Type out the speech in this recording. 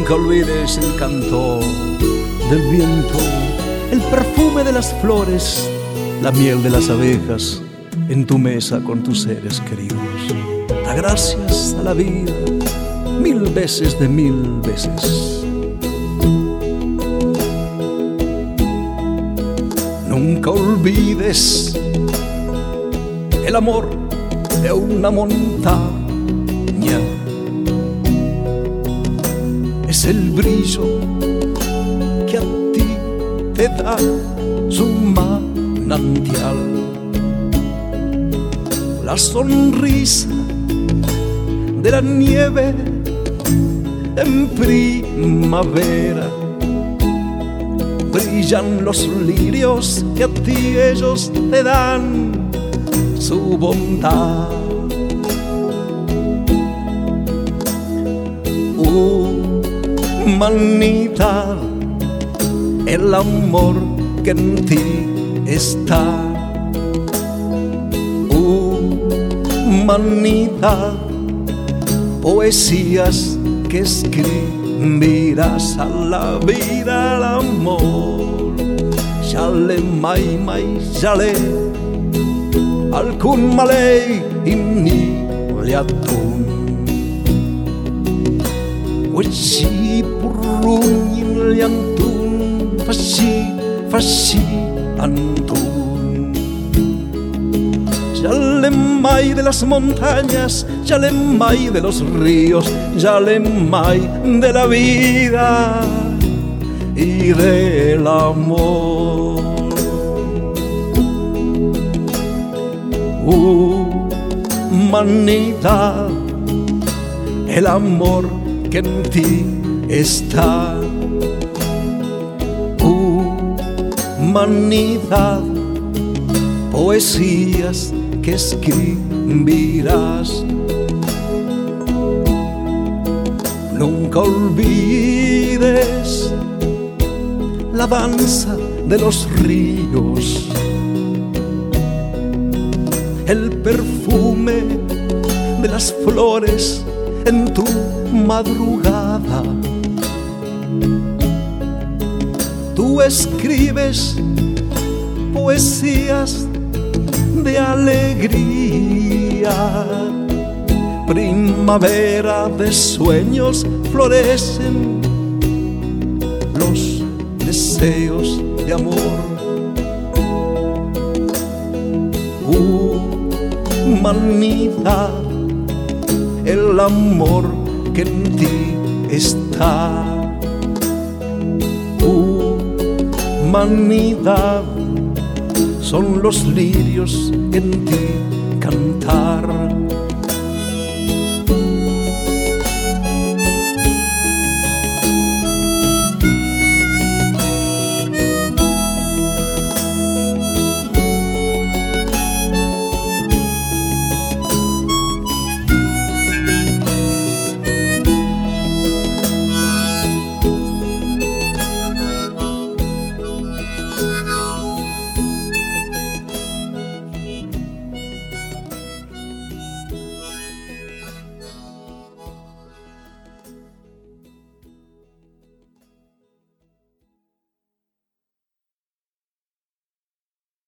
Nunca olvides el canto del viento, el perfume de las flores, la miel de las abejas en tu mesa con tus seres queridos. Da gracias a la vida 1000 veces de 1000 veces. Nunca olvides el amor de una montaña. Es el brillo que a ti te da su manantial. La sonrisa de la nieve en primavera. Brillan los lirios que a ti ellos te dan su bondad. Humanidad, el amor que en ti está. Humanidad, poesías que escribirás a la vida, al amor. Yale mai mai yale, alcun malay inni liatun. Wachi purun liantun, fashi antun. Yalemay de las montañas, Yalemay de los ríos, Yalemay de la vida y del amor. Humanidad, el amor que en ti está. Humanidad, poesías que escribirás. Nunca olvides la danza de los ríos, el perfume de las flores en tu madrugada. Tú escribes poesías de alegría. Primavera de sueños florecen los deseos de amor. Humanidad, el amor que en ti está. Humanidad, son los lirios que en ti cantar.